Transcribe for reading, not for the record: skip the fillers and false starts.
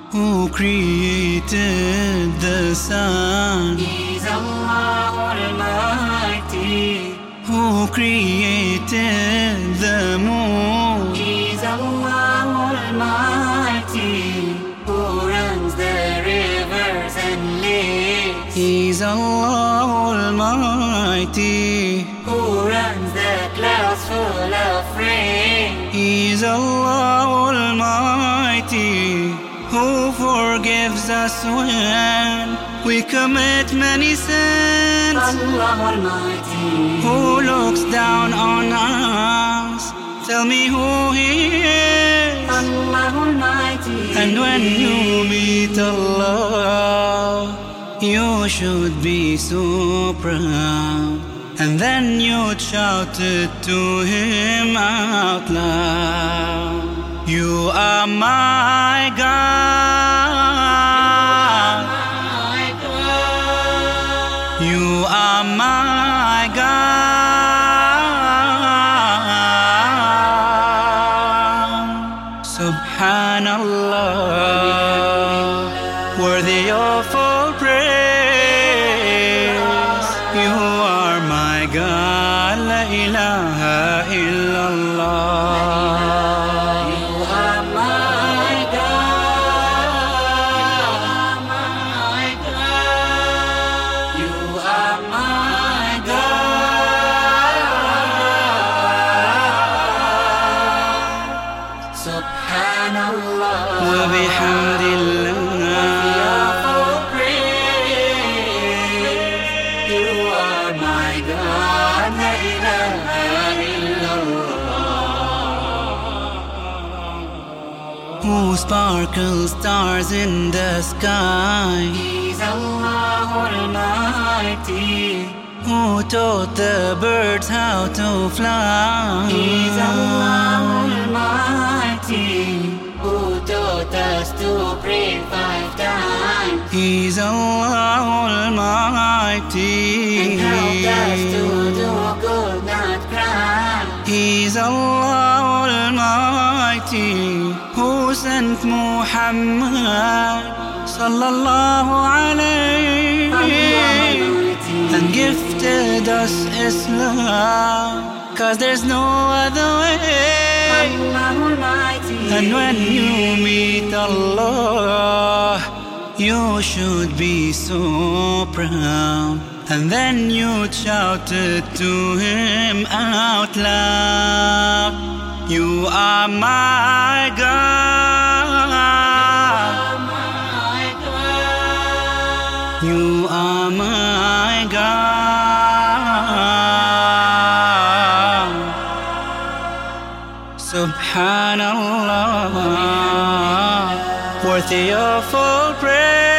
Who created the sun? He's Allah Almighty. Who created the moon? He's Allah Almighty. Who runs the rivers and lakes? He's Allah Almighty. Who runs the clouds full of rain? He's Allah Almighty. Who forgives us when we commit many sins? Allah Almighty. Who looks down on us? Tell me who He is. Allah Almighty. And when you meet Allah, you should be so proud. And then you'd shout it to Him out loud. You are my God. You are my God. Subhanallah, worthy of all praise. You are my God, la ilaha illallah. Subhanallah wa bihamdillah. You are my God, la ilaha illallah. Who sparkles stars in the sky? He's Allah Almighty. Who taught the birds how to fly? He's Allah Almighty. Who taught us to pray 5 times? He's Allah Almighty. And helped us to do good, not crime. He's Allah Almighty. Who sent Muhammad sallallahu alayhi and gifted us Islam, 'cause there's no other way. And when you meet Allah, you should be so proud. And then you shout it to Him out loud. You are my God. You are my God. Subhanallah, worthy of all praise.